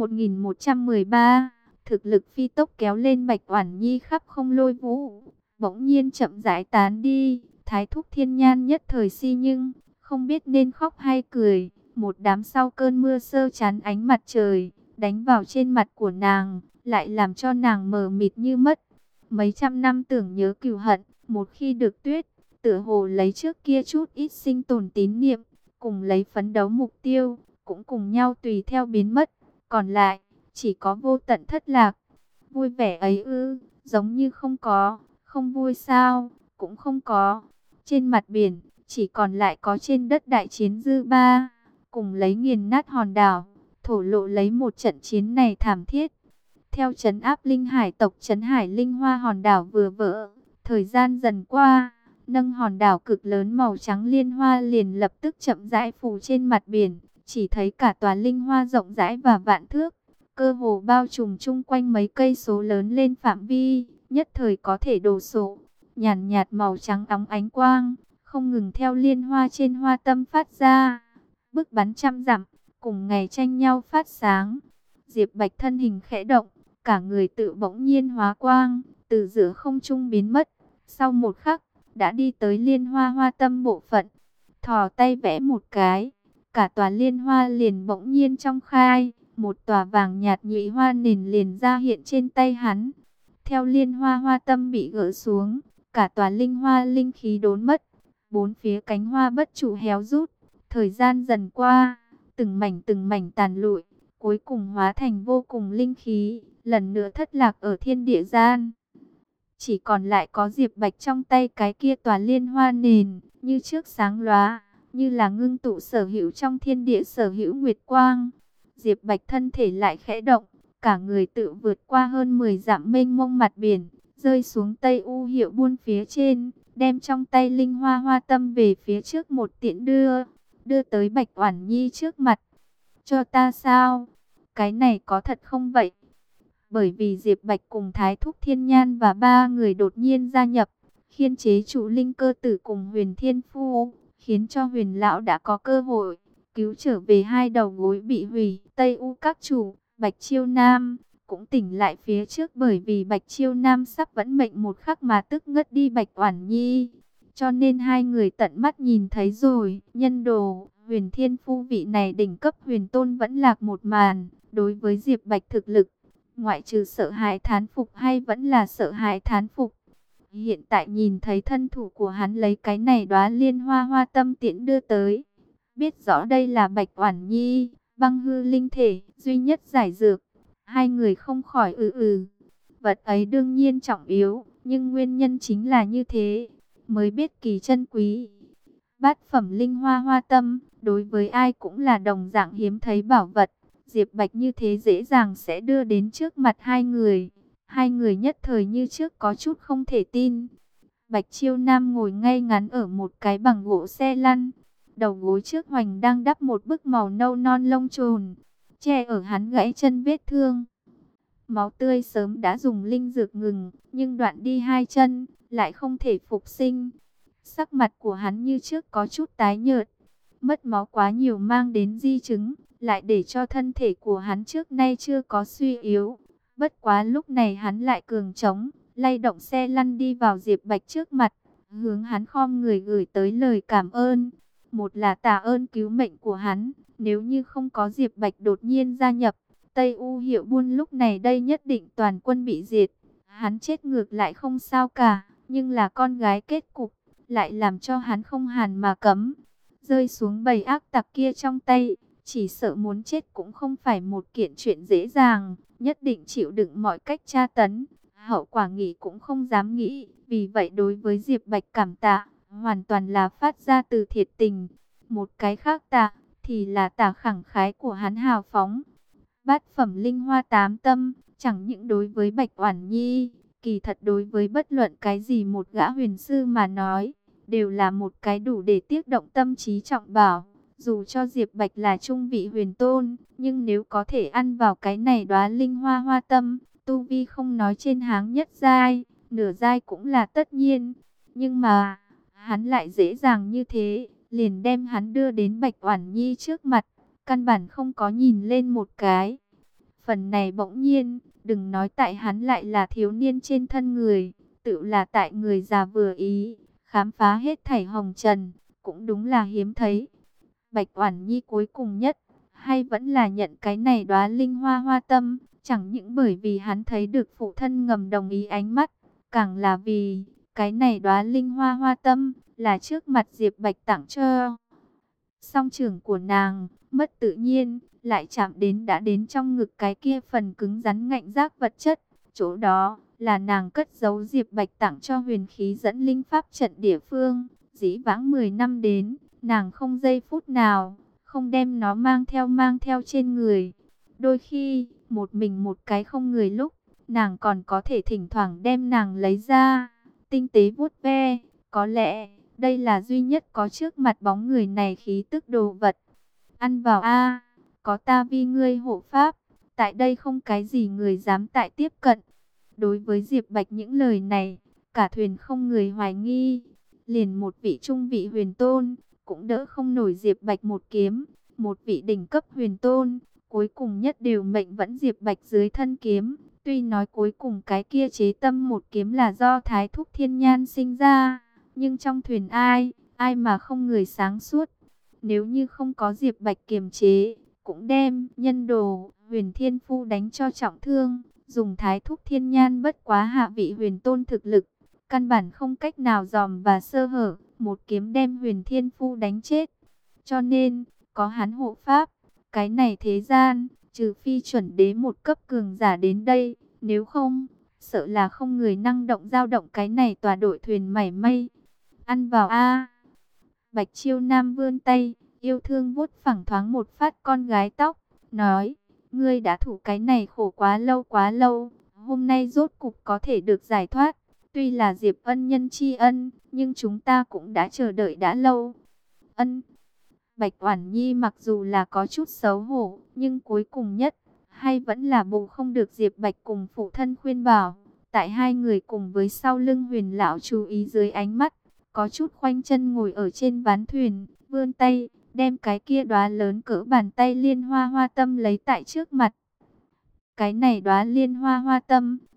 1113, thực lực phi tốc kéo lên Bạch Oản Nhi khắp không lôi vũ, bỗng nhiên chậm rãi tán đi. Thái Thúc Thiên Nhan nhất thời si nhưng không biết nên khóc hay cười, một đám sau cơn mưa sơ chán ánh mặt trời đánh vào trên mặt của nàng, lại làm cho nàng mờ mịt như mất. Mấy trăm năm tưởng nhớ cừu hận, một khi được tuyết, tựa hồ lấy trước kia chút ít sinh tồn tín niệm, cùng lấy phấn đấu mục tiêu, cũng cùng nhau tùy theo biến mất. Còn lại, chỉ có vô tận thất lạc. Vui vẻ ấy ư, giống như không có, không vui sao, cũng không có. Trên mặt biển, chỉ còn lại có trên đất đại chiến dư ba, cùng lấy nghiền nát hòn đảo, thổ lộ lấy một trận chiến này thảm thiết. Theo trấn áp linh hải tộc trấn Hải Linh Hoa hòn đảo vừa vỡ, thời gian dần qua, nâng hòn đảo cực lớn màu trắng liên hoa liền lập tức chậm rãi phủ trên mặt biển, chỉ thấy cả tòa linh hoa rộng rãi và vạn thước, cơ hồ bao trùm chung quanh mấy cây số lớn lên phạm vi, nhất thời có thể đồ sộ, nhàn nhạt màu trắng óng ánh quang, không ngừng theo liên hoa trên hoa tâm phát ra, bức bắn trăm dặm, cùng ngày tranh nhau phát sáng. Diệp Bạch thân hình khẽ động, cả người tự bỗng nhiên hóa quang, từ giữa không trung biến mất. Sau một khắc, đã đi tới liên hoa hoa tâm bộ phận, thò tay vẽ một cái, cả tòa liên hoa liền bỗng nhiên trong khai, một tòa vàng nhạt nhụy hoa nền liền ra hiện trên tay hắn. Theo liên hoa hoa tâm bị gỡ xuống, cả tòa linh hoa linh khí đốn mất, bốn phía cánh hoa bất trụ héo rút. Thời gian dần qua, từng mảnh tàn lụi, cuối cùng hóa thành vô cùng linh khí, lần nữa thất lạc ở thiên địa gian. Chỉ còn lại có Diệp Bạch trong tay cái kia tòa liên hoa nền, như trước sáng lóa, như là ngưng tụ sở hữu trong thiên địa sở hữu nguyệt quang. Diệp Bạch thân thể lại khẽ động, cả người tự vượt qua hơn 10 dặm mênh mông mặt biển, rơi xuống Tây U Hiệu Buôn phía trên, đem trong tay linh hoa hoa tâm về phía trước một tiễn đưa tới Bạch Oản Nhi trước mặt. Cho ta sao? Cái này có thật không vậy? Bởi vì Diệp Bạch cùng Thái Thúc Thiên Nhan và ba người đột nhiên gia nhập, khiên chế trụ linh cơ tử cùng Huyền Thiên Phu, khiến cho Huyền lão đã có cơ hội cứu trở về hai đầu gối bị hủy. Tây U các chủ, Bạch Chiêu Nam cũng tỉnh lại phía trước, bởi vì Bạch Chiêu Nam sắp vẫn mệnh một khắc mà tức ngất đi Bạch Oản Nhi. cho nên hai người tận mắt nhìn thấy rồi. Nhân đồ, Huyền Thiên Phu vị này đỉnh cấp huyền tôn vẫn lạc một màn. Đối với Diệp Bạch thực lực, ngoại trừ sợ hãi thán phục hay vẫn là sợ hãi thán phục. Hiện tại nhìn thấy thân thủ của hắn lấy cái này đóa liên hoa hoa tâm tiễn đưa tới. Biết rõ đây là Bạch Oản Nhi, băng hư linh thể, duy nhất giải dược. Hai người không khỏi Vật ấy đương nhiên trọng yếu, nhưng nguyên nhân chính là như thế, mới biết kỳ chân quý. Bát phẩm linh hoa hoa tâm, đối với ai cũng là đồng dạng hiếm thấy bảo vật. Diệp Bạch như thế dễ dàng sẽ đưa đến trước mặt hai người. Hai người nhất thời như trước có chút không thể tin. Bạch Chiêu Nam ngồi ngay ngắn ở một cái bằng gỗ xe lăn. Đầu gối trước hoành đang đắp một bức màu nâu non lông chồn, che ở hắn gãy chân vết thương. Máu tươi sớm đã dùng linh dược ngừng, nhưng đoạn đi hai chân, lại không thể phục sinh. Sắc mặt của hắn như trước có chút tái nhợt. Mất máu quá nhiều mang đến di chứng, lại để cho thân thể của hắn trước nay chưa có suy yếu. Bất quá lúc này hắn lại cường trống, lay động xe lăn đi vào Diệp Bạch trước mặt, hướng hắn khom người gửi tới lời cảm ơn. Một là tạ ơn cứu mệnh của hắn, nếu như không có Diệp Bạch đột nhiên gia nhập, Tây U Hiệu Buôn lúc này đây nhất định toàn quân bị diệt. Hắn chết ngược lại không sao cả, nhưng là con gái kết cục, lại làm cho hắn không hàn mà cấm. Rơi xuống bầy ác tặc kia trong tay, chỉ sợ muốn chết cũng không phải một kiện chuyện dễ dàng, nhất định chịu đựng mọi cách tra tấn. Hậu quả nghĩ cũng không dám nghĩ, vì vậy đối với Diệp Bạch cảm tạ, hoàn toàn là phát ra từ thiệt tình. Một cái khác tạ, thì là tạ khẳng khái của hắn hào phóng. Bát phẩm linh hoa tám tâm, chẳng những đối với Bạch Oản Nhi, kỳ thật đối với bất luận cái gì một gã huyền sư mà nói, đều là một cái đủ để tiếc động tâm trí trọng bảo. Dù cho Diệp Bạch là trung vị huyền tôn, nhưng nếu có thể ăn vào cái này đóa linh hoa hoa tâm, tu vi không nói trên háng nhất giai, nửa giai cũng là tất nhiên. Nhưng mà, hắn lại dễ dàng như thế, liền đem hắn đưa đến Bạch Oản Nhi trước mặt, căn bản không có nhìn lên một cái. Phần này bỗng nhiên, đừng nói tại hắn lại là thiếu niên trên thân người, tự là tại người già vừa ý, khám phá hết thảy hồng trần, cũng đúng là hiếm thấy. Bạch Oản Nhi cuối cùng nhất, hay vẫn là nhận cái này đóa linh hoa hoa tâm, chẳng những bởi vì hắn thấy được phụ thân ngầm đồng ý ánh mắt, càng là vì cái này đóa linh hoa hoa tâm là trước mặt Diệp Bạch tặng cho. Song trưởng của nàng, mất tự nhiên, lại chạm đến đã đến trong ngực cái kia phần cứng rắn ngạnh giác vật chất. Chỗ đó là nàng cất giấu Diệp Bạch tặng cho huyền khí dẫn linh pháp trận địa phương. Dĩ vãng 10 năm đến, nàng không giây phút nào, không đem nó mang theo trên người. Đôi khi, một mình một cái không người lúc, nàng còn có thể thỉnh thoảng đem nàng lấy ra, tinh tế vuốt ve. Có lẽ, đây là duy nhất có trước mặt bóng người này khí tức đồ vật. Ăn vào a, có ta vi ngươi hộ pháp, tại đây không cái gì người dám tại tiếp cận. Đối với Diệp Bạch những lời này, cả thuyền không người hoài nghi. Liền một vị trung vị huyền tôn, cũng đỡ không nổi Diệp Bạch một kiếm. Một vị đỉnh cấp huyền tôn, cuối cùng nhất đều mệnh vẫn Diệp Bạch dưới thân kiếm. Tuy nói cuối cùng cái kia chế tâm một kiếm là do Thái Thúc Thiên Nhan sinh ra, nhưng trong thuyền ai mà không người sáng suốt. Nếu như không có Diệp Bạch kiềm chế, cũng đem nhân đồ Huyền Thiên Phu đánh cho trọng thương. Dùng Thái Thúc Thiên Nhan bất quá hạ vị huyền tôn thực lực, căn bản không cách nào dòm và sơ hở, một kiếm đem Huyền Thiên Phu đánh chết. Cho nên, có hắn hộ pháp, cái này thế gian, trừ phi chuẩn đế một cấp cường giả đến đây, nếu không, sợ là không người năng động dao động cái này tòa đội thuyền mảy may. Ăn vào a. Bạch Chiêu Nam vươn tay, yêu thương vuốt phẳng thoáng một phát con gái tóc, nói: "Ngươi đã thủ cái này khổ quá lâu, hôm nay rốt cục có thể được giải thoát. Tuy là Diệp ân nhân tri ân, nhưng chúng ta cũng đã chờ đợi đã lâu." Ân. Bạch Oản Nhi mặc dù là có chút xấu hổ, nhưng cuối cùng nhất, hay vẫn là bù không được Diệp Bạch cùng phụ thân khuyên bảo. Tại hai người cùng với sau lưng Huyền lão chú ý dưới ánh mắt, có chút khoanh chân ngồi ở trên ván thuyền, vươn tay, đem cái kia đóa lớn cỡ bàn tay liên hoa hoa tâm lấy tại trước mặt. Cái này đóa liên hoa hoa tâm,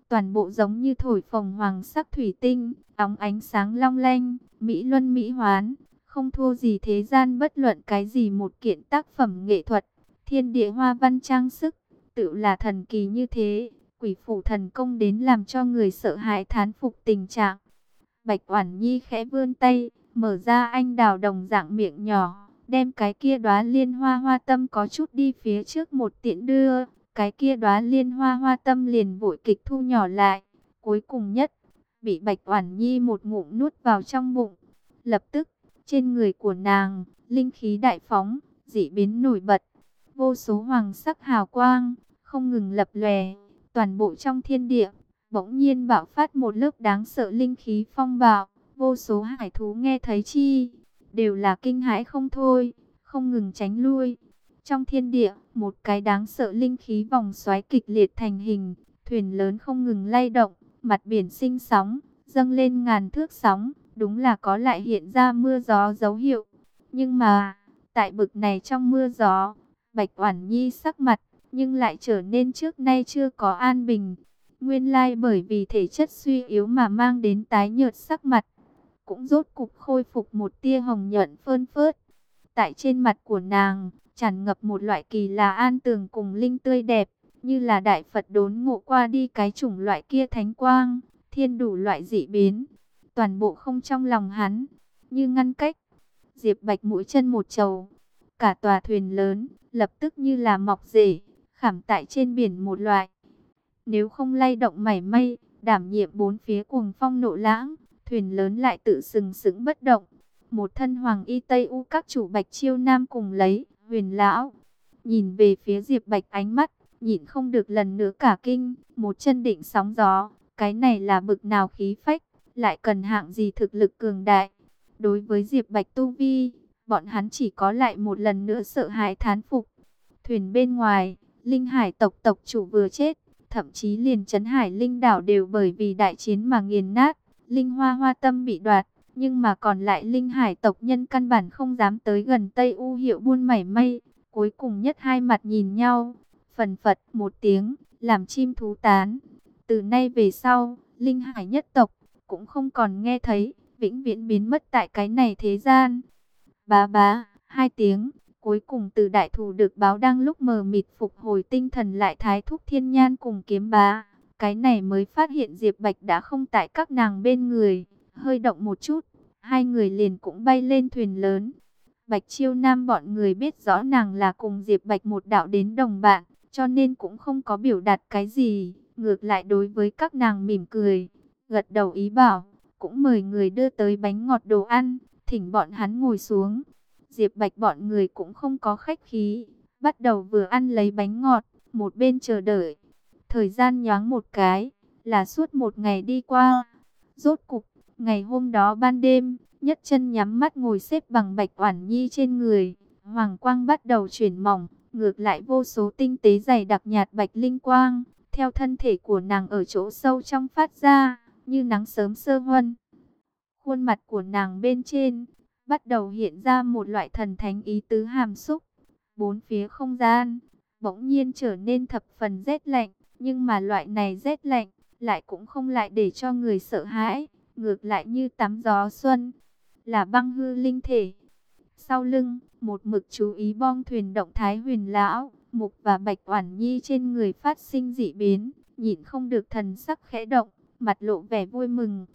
toàn bộ giống như thổi phồng hoàng sắc thủy tinh, óng ánh sáng long lanh, mỹ luân mỹ hoán, không thua gì thế gian bất luận cái gì một kiện tác phẩm nghệ thuật. Thiên địa hoa văn trang sức, tự là thần kỳ như thế, quỷ phủ thần công đến làm cho người sợ hãi thán phục tình trạng. Bạch Oản Nhi khẽ vươn tay, mở ra anh đào đồng dạng miệng nhỏ, đem cái kia đóa liên hoa hoa tâm có chút đi phía trước một tiễn đưa, cái kia đóa liên hoa hoa tâm liền vội kịch thu nhỏ lại, cuối cùng nhất bị Bạch Oản Nhi một ngụm nuốt vào trong bụng. Lập tức, trên người của nàng, linh khí đại phóng, dị biến nổi bật, vô số hoàng sắc hào quang không ngừng lập lòe, toàn bộ trong thiên địa bỗng nhiên bạo phát một lớp đáng sợ linh khí phong bạo, vô số hải thú nghe thấy chi, đều là kinh hãi không thôi, không ngừng tránh lui. Trong thiên địa, một cái đáng sợ linh khí vòng xoáy kịch liệt thành hình, thuyền lớn không ngừng lay động, mặt biển sinh sóng, dâng lên ngàn thước sóng, đúng là có lại hiện ra mưa gió dấu hiệu. Nhưng mà, tại bực này trong mưa gió, Bạch Oản Nhi sắc mặt, nhưng lại trở nên trước nay chưa có an bình. Nguyên lai bởi vì thể chất suy yếu mà mang đến tái nhợt sắc mặt, cũng rốt cục khôi phục một tia hồng nhuận phơn phớt. Tại trên mặt của nàng, tràn ngập một loại kỳ lạ an tường cùng linh tươi đẹp, như là Đại Phật đốn ngộ qua đi cái chủng loại kia thánh quang, thiên đủ loại dị biến. Toàn bộ không trong lòng hắn, như ngăn cách. Diệp Bạch mũi chân một trầu, cả tòa thuyền lớn, lập tức như là mọc rễ, khảm tại trên biển một loại. Nếu không lay động mảy may, đảm nhiệm bốn phía cuồng phong nộ lãng, thuyền lớn lại tự sừng sững bất động. Một thân hoàng y Tây U các chủ Bạch Chiêu Nam cùng lấy, Huyền lão nhìn về phía Diệp Bạch, ánh mắt nhịn không được lần nữa cả kinh, một chân định sóng gió, cái này là bực nào khí phách, lại cần hạng gì thực lực cường đại. Đối với Diệp Bạch tu vi, bọn hắn chỉ có lại một lần nữa sợ hãi thán phục. Thuyền bên ngoài, Linh Hải tộc tộc chủ vừa chết, thậm chí liền Trấn Hải Linh đảo đều bởi vì đại chiến mà nghiền nát, Linh Hoa Hoa Tâm bị đoạt, nhưng mà còn lại Linh Hải tộc nhân căn bản không dám tới gần Tây U Hiệu Buôn mảy may. Cuối cùng nhất hai mặt nhìn nhau, phần phật một tiếng, làm chim thú tán. Từ nay về sau, Linh Hải nhất tộc cũng không còn nghe thấy, vĩnh viễn biến mất tại cái này thế gian. Bá bá, hai tiếng, cuối cùng từ đại thù được báo đang lúc mờ mịt phục hồi tinh thần lại, Thái Thúc Thiên Nhan cùng Kiếm Bá. Cái này mới phát hiện Diệp Bạch đã không tại các nàng bên người, hơi động một chút, hai người liền cũng bay lên thuyền lớn. Bạch Chiêu Nam bọn người biết rõ nàng là cùng Diệp Bạch một đạo đến đồng bạn, cho nên cũng không có biểu đạt cái gì, ngược lại đối với các nàng mỉm cười, gật đầu ý bảo, cũng mời người đưa tới bánh ngọt đồ ăn, thỉnh bọn hắn ngồi xuống. Diệp Bạch bọn người cũng không có khách khí, bắt đầu vừa ăn lấy bánh ngọt, một bên chờ đợi. Thời gian nhoáng một cái, là suốt một ngày đi qua. Rốt cục, ngày hôm đó ban đêm, Nhất Chân nhắm mắt ngồi xếp bằng Bạch Oản Nhi trên người, hoàng quang bắt đầu chuyển mỏng, ngược lại vô số tinh tế dày đặc nhạt bạch linh quang, theo thân thể của nàng ở chỗ sâu trong phát ra, như nắng sớm sơ huân. Khuôn mặt của nàng bên trên bắt đầu hiện ra một loại thần thánh ý tứ hàm xúc. Bốn phía không gian bỗng nhiên trở nên thập phần rét lạnh, nhưng mà loại này rét lạnh lại cũng không lại để cho người sợ hãi, ngược lại như tắm gió xuân, là băng hư linh thể. Sau lưng, một mực chú ý bong thuyền động thái Huyền lão, Mục và Bạch Oản Nhi trên người phát sinh dị biến, nhịn không được thần sắc khẽ động, mặt lộ vẻ vui mừng.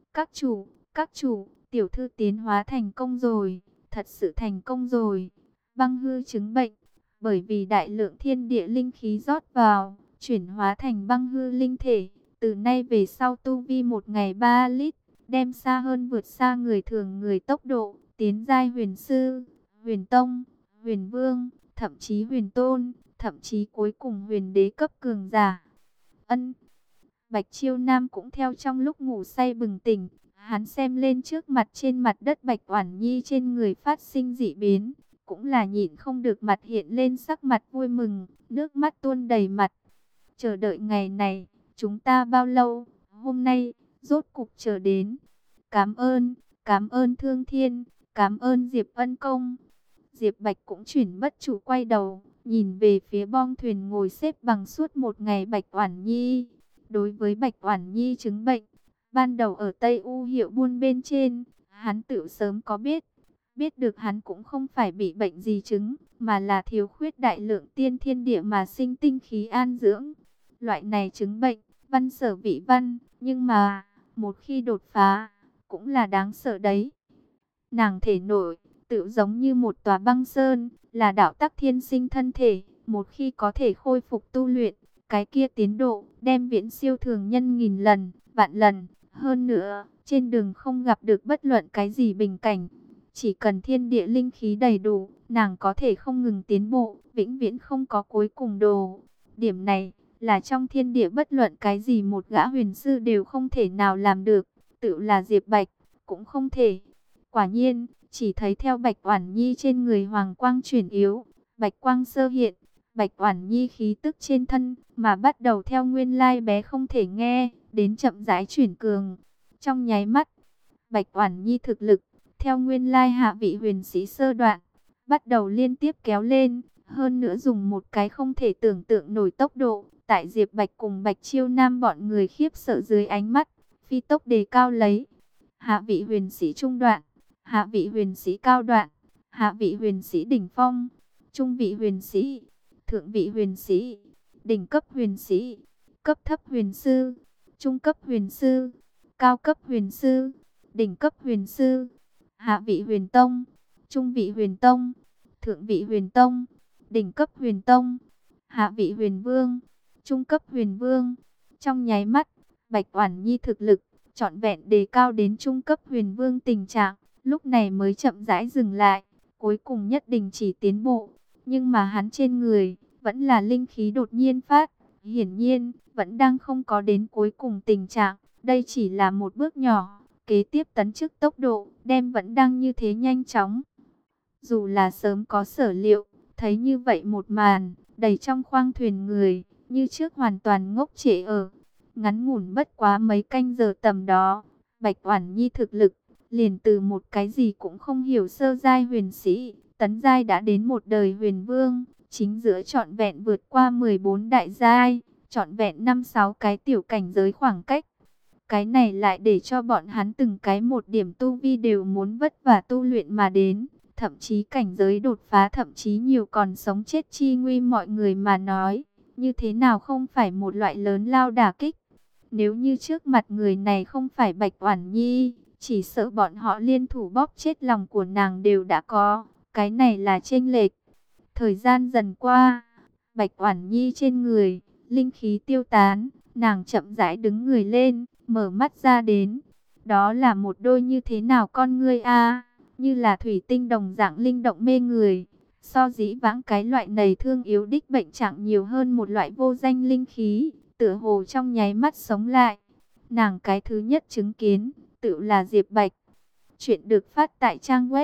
Các chủ, tiểu thư tiến hóa thành công rồi, thật sự thành công rồi. Băng hư chứng bệnh, bởi vì đại lượng thiên địa linh khí rót vào, chuyển hóa thành băng hư linh thể. Từ nay về sau tu vi một ngày 3 lít, đem xa hơn vượt xa người thường người tốc độ, tiến giai huyền sư, huyền tông, huyền vương, thậm chí huyền tôn, thậm chí cuối cùng huyền đế cấp cường giả. Ân. Bạch Chiêu Nam cũng theo trong lúc ngủ say bừng tỉnh, hắn xem lên trước mặt trên mặt đất Bạch Oản Nhi trên người phát sinh dị biến, cũng là nhịn không được mặt hiện lên sắc mặt vui mừng, nước mắt tuôn đầy mặt. Chờ đợi ngày này, chúng ta bao lâu, hôm nay, rốt cục chờ đến. Cảm ơn Thương Thiên, cảm ơn Diệp Ân Công. Diệp Bạch cũng chuyển bất chủ quay đầu, nhìn về phía bong thuyền ngồi xếp bằng suốt một ngày Bạch Oản Nhi. Đối với Bạch Oản Nhi chứng bệnh, ban đầu ở Tây U Hiệu Buôn bên trên, hắn tự sớm có biết được hắn cũng không phải bị bệnh gì chứng, mà là thiếu khuyết đại lượng tiên thiên địa mà sinh tinh khí an dưỡng. Loại này chứng bệnh, văn sở vị văn, nhưng mà, một khi đột phá, cũng là đáng sợ đấy. Nàng thể nội, tự giống như một tòa băng sơn, là đạo tắc thiên sinh thân thể, một khi có thể khôi phục tu luyện, cái kia tiến độ, đem viễn siêu thường nhân nghìn lần, vạn lần. Hơn nữa, trên đường không gặp được bất luận cái gì bình cảnh. Chỉ cần thiên địa linh khí đầy đủ, nàng có thể không ngừng tiến bộ, vĩnh viễn không có cuối cùng đồ. Điểm này, là trong thiên địa bất luận cái gì một gã huyền sư đều không thể nào làm được, tự là Diệp Bạch, cũng không thể. Quả nhiên, chỉ thấy theo Bạch Oản Nhi trên người hoàng quang chuyển yếu, bạch quang sơ hiện, Bạch Oản Nhi khí tức trên thân mà bắt đầu theo nguyên lai bé không thể nghe, đến chậm rãi chuyển cường. Trong nháy mắt, Bạch Oản Nhi thực lực theo nguyên lai hạ vị huyền sĩ sơ đoạn, bắt đầu liên tiếp kéo lên, hơn nữa dùng một cái không thể tưởng tượng nổi tốc độ, tại Diệp Bạch cùng Bạch Chiêu Nam bọn người khiếp sợ dưới ánh mắt, phi tốc đề cao lấy. Hạ vị huyền sĩ trung đoạn, hạ vị huyền sĩ cao đoạn, hạ vị huyền sĩ đỉnh phong, trung vị huyền sĩ, thượng vị huyền sĩ, đỉnh cấp huyền sĩ, cấp thấp huyền sư, trung cấp huyền sư, cao cấp huyền sư, đỉnh cấp huyền sư, hạ vị huyền tông, trung vị huyền tông, thượng vị huyền tông, đỉnh cấp huyền tông, hạ vị huyền vương, trung cấp huyền vương. Trong nháy mắt, Bạch Oản Nhi thực lực trọn vẹn đề cao đến trung cấp huyền vương tình trạng, lúc này mới chậm rãi dừng lại, cuối cùng nhất định chỉ tiến bộ. Nhưng mà hắn trên người vẫn là linh khí đột nhiên phát, hiển nhiên vẫn đang không có đến cuối cùng tình trạng, đây chỉ là một bước nhỏ, kế tiếp tấn chức tốc độ đem vẫn đang như thế nhanh chóng. Dù là sớm có sở liệu, thấy như vậy một màn, đầy trong khoang thuyền người, như trước hoàn toàn ngốc trệ ở. Ngắn ngủn bất quá mấy canh giờ tầm đó, Bạch Oản Nhi thực lực, liền từ một cái gì cũng không hiểu sơ giai huyền sĩ, tấn giai đã đến một đời huyền vương, chính giữa trọn vẹn vượt qua 14 đại giai, trọn vẹn 5-6 cái tiểu cảnh giới khoảng cách. Cái này lại để cho bọn hắn từng cái một điểm tu vi đều muốn vất vả tu luyện mà đến. Thậm chí cảnh giới đột phá thậm chí nhiều còn sống chết chi nguy mọi người mà nói. Như thế nào không phải một loại lớn lao đả kích. Nếu như trước mặt người này không phải Bạch Oản Nhi, chỉ sợ bọn họ liên thủ bóp chết lòng của nàng đều đã có. Cái này là chênh lệch. Thời gian dần qua, Bạch Oản Nhi trên người, linh khí tiêu tán, nàng chậm rãi đứng người lên, mở mắt ra đến. Đó là một đôi như thế nào con ngươi a, như là thủy tinh đồng dạng linh động mê người. So dĩ vãng cái loại này thương yếu đích bệnh trạng nhiều hơn một loại vô danh linh khí, tựa hồ trong nháy mắt sống lại. Nàng cái thứ nhất chứng kiến, tự là Diệp Bạch. Chuyện được phát tại trang web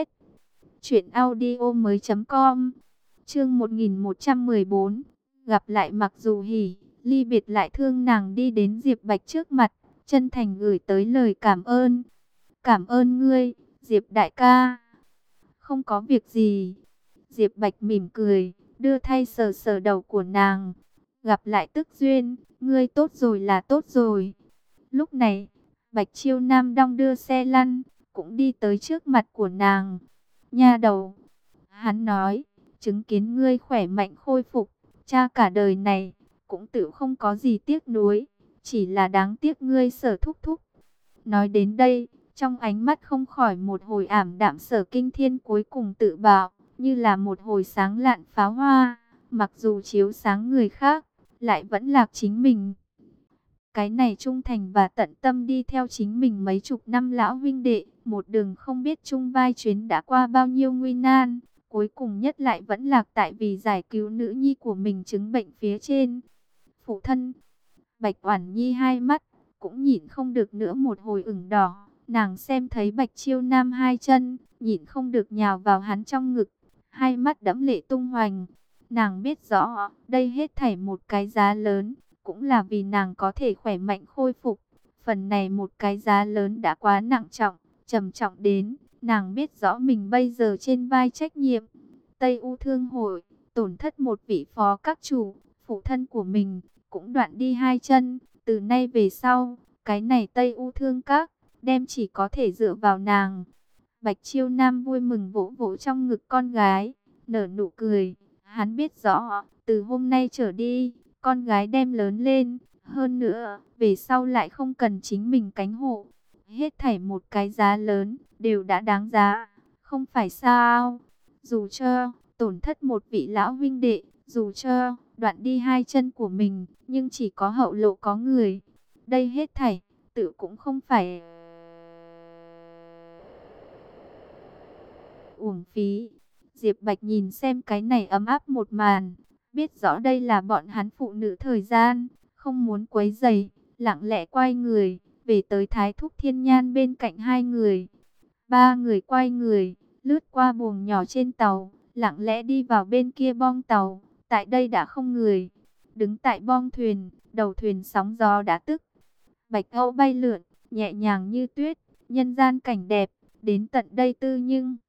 truyệnaudiomoi.com. Chương 1114. Gặp lại mặc dù hỉ, ly biệt lại thương, nàng đi đến Diệp Bạch trước mặt, chân thành gửi tới lời cảm ơn. Cảm ơn ngươi, Diệp đại ca. Không có việc gì. Diệp Bạch mỉm cười, đưa tay sờ sờ đầu của nàng. Gặp lại tức duyên, ngươi tốt rồi là tốt rồi. Lúc này, Bạch Chiêu Nam đong đưa xe lăn, cũng đi tới trước mặt của nàng. Nha đầu, hắn nói, chứng kiến ngươi khỏe mạnh khôi phục, cha cả đời này, cũng tự không có gì tiếc nuối, chỉ là đáng tiếc ngươi Sở thúc thúc. Nói đến đây, trong ánh mắt không khỏi một hồi ảm đạm. Sở Kinh Thiên cuối cùng tự bảo, như là một hồi sáng lạn pháo hoa, mặc dù chiếu sáng người khác, lại vẫn lạc chính mình. Cái này trung thành và tận tâm đi theo chính mình mấy chục năm lão huynh đệ, một đường không biết chung vai chuyến đã qua bao nhiêu nguy nan, cuối cùng nhất lại vẫn lạc tại vì giải cứu nữ nhi của mình chứng bệnh phía trên. Phụ thân, Bạch Oản Nhi hai mắt cũng nhịn không được nữa một hồi ửng đỏ, nàng xem thấy Bạch Chiêu Nam hai chân, nhịn không được nhào vào hắn trong ngực, hai mắt đẫm lệ tung hoành. Nàng biết rõ, đây hết thảy một cái giá lớn, cũng là vì nàng có thể khỏe mạnh khôi phục. Phần này một cái giá lớn đã quá nặng trọng, trầm trọng đến, nàng biết rõ mình bây giờ trên vai trách nhiệm. Tây U Thương hội, tổn thất một vị phó các chủ, phụ thân của mình, cũng đoạn đi hai chân, Từ nay về sau, cái này Tây U Thương Các, đem chỉ có thể dựa vào nàng. Bạch Chiêu Nam vui mừng vỗ vỗ trong ngực con gái, nở nụ cười. Hắn biết rõ, từ hôm nay trở đi, con gái đem lớn lên. Hơn nữa, về sau lại không cần chính mình cánh hộ. Hết thảy một cái giá lớn, đều đã đáng giá. Không phải sao? Dù cho tổn thất một vị lão huynh đệ, dù cho đoạn đi hai chân của mình, nhưng chỉ có hậu lộ có người. Đây hết thảy, tự cũng không phải uổng phí. Diệp Bạch nhìn xem cái này ấm áp một màn, biết rõ đây là bọn hắn phụ nữ thời gian, không muốn quấy rầy, lặng lẽ quay người, về tới Thái Thúc Thiên Nhan bên cạnh hai người. Ba người quay người, lướt qua buồng nhỏ trên tàu, lặng lẽ đi vào bên kia bong tàu. Tại đây đã không người. Đứng tại bong thuyền, đầu thuyền sóng gió đã tức. Bạch Âu bay lượn, nhẹ nhàng như tuyết, nhân gian cảnh đẹp, đến tận đây tư nhưng